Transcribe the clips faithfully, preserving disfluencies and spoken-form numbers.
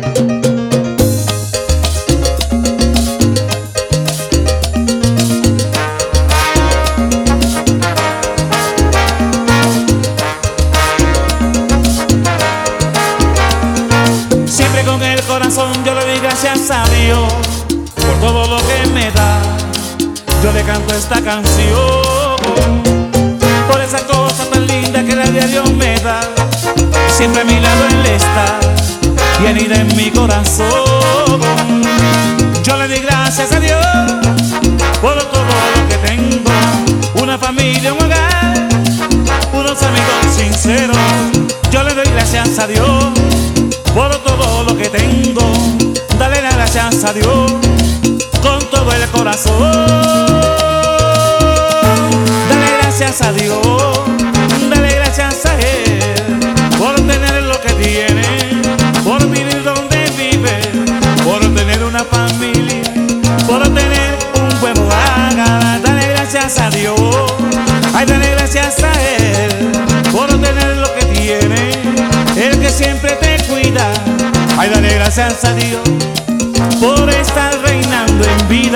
Siempre con el corazón yo le doy gracias a Dios por todo lo que me da. Yo le canto esta canción por esa cosa tan linda que la diario me da. Siempre a mi lado Él está y anida en mi corazón. Yo le doy gracias a Dios por todo lo que tengo. Una familia, un hogar, unos amigos sinceros. Yo le doy gracias a Dios por todo lo que tengo. Dale las gracias a Dios con todo el corazón. Dale gracias a Dios, dale gracias a Él por tener lo que tiene, por vivir donde vive, por tener una familia, por tener un buen hogar. Dale gracias a Dios, ay, dale gracias a Él por tener lo que tiene, el que siempre te cuida. Ay, dale gracias a Dios por estar reinando en vida.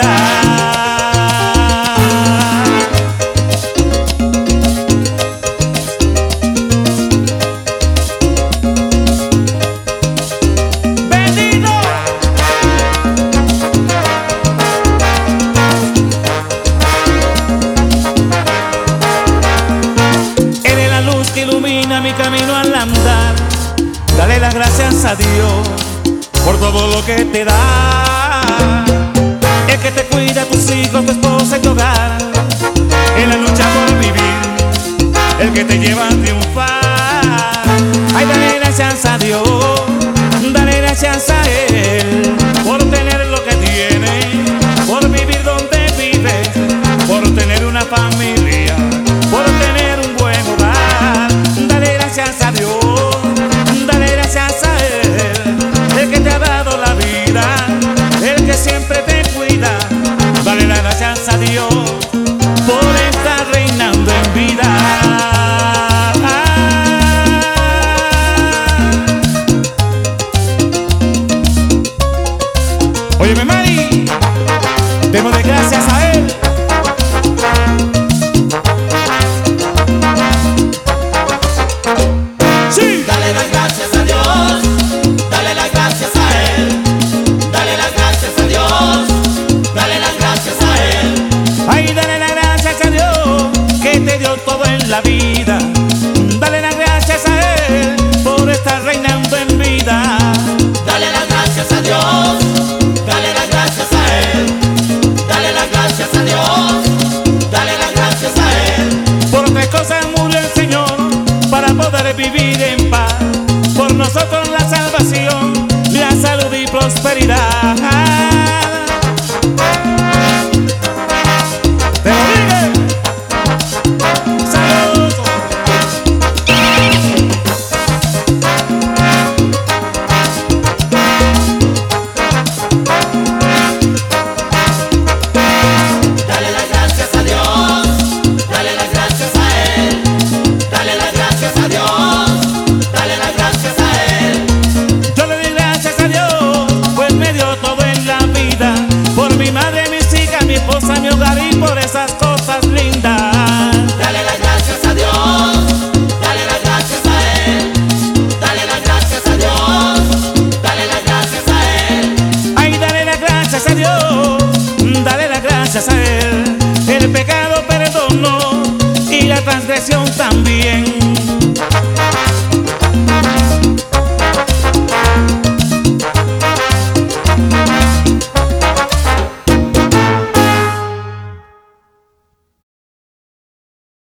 ¡Bendito! Él es la luz que ilumina mi camino al andar. Dale las gracias a Dios por todo lo que te da, el que te cuida a tus hijos, tu esposa y tu hogar, en la lucha por vivir, el que te lleva a triunfar. Ay, dale gracias a Dios, dale gracias a Él por tener lo que tiene, por vivir donde vives, por tener una familia, por tener un buen hogar. Dale gracias a Dios, dale gracias a Él, el que te ha dado la vida, el que siempre te cuida. Dale las gracias a Dios por estar reinando en vida. Óyeme, Mari, démosle gracias a Él. Sí. Dale las gracias a Dios, dale las gracias a Él, dale las gracias a Dios, dale las gracias a Él. Ay, dale las gracias a Dios que te dio todo en la vida. Dale las gracias a Él por estar reinando en vida. Dale las gracias a Dios, dale las gracias a Él, dale las gracias a Dios, dale las gracias a Él. Por tres cosas murió el Señor para poder vivir en paz. Por nosotros la salvación, la salud y prosperidad. Te lo dije. Salud. Dale las gracias a Dios, dale las gracias a Él, dale las gracias a Dios, dale las gracias a Él. Yo le doy gracias a Dios, pues me dio todo en la vida. Por mi madre, mis hijas, mi esposa, mi hogar y por esas cosas lindas. Dale las gracias a Dios, dale las gracias a Él, dale las gracias a Dios, dale las gracias a Él. Ay, dale las gracias a Dios, dale las gracias a Él. El pecado perdonó y la transgresión también.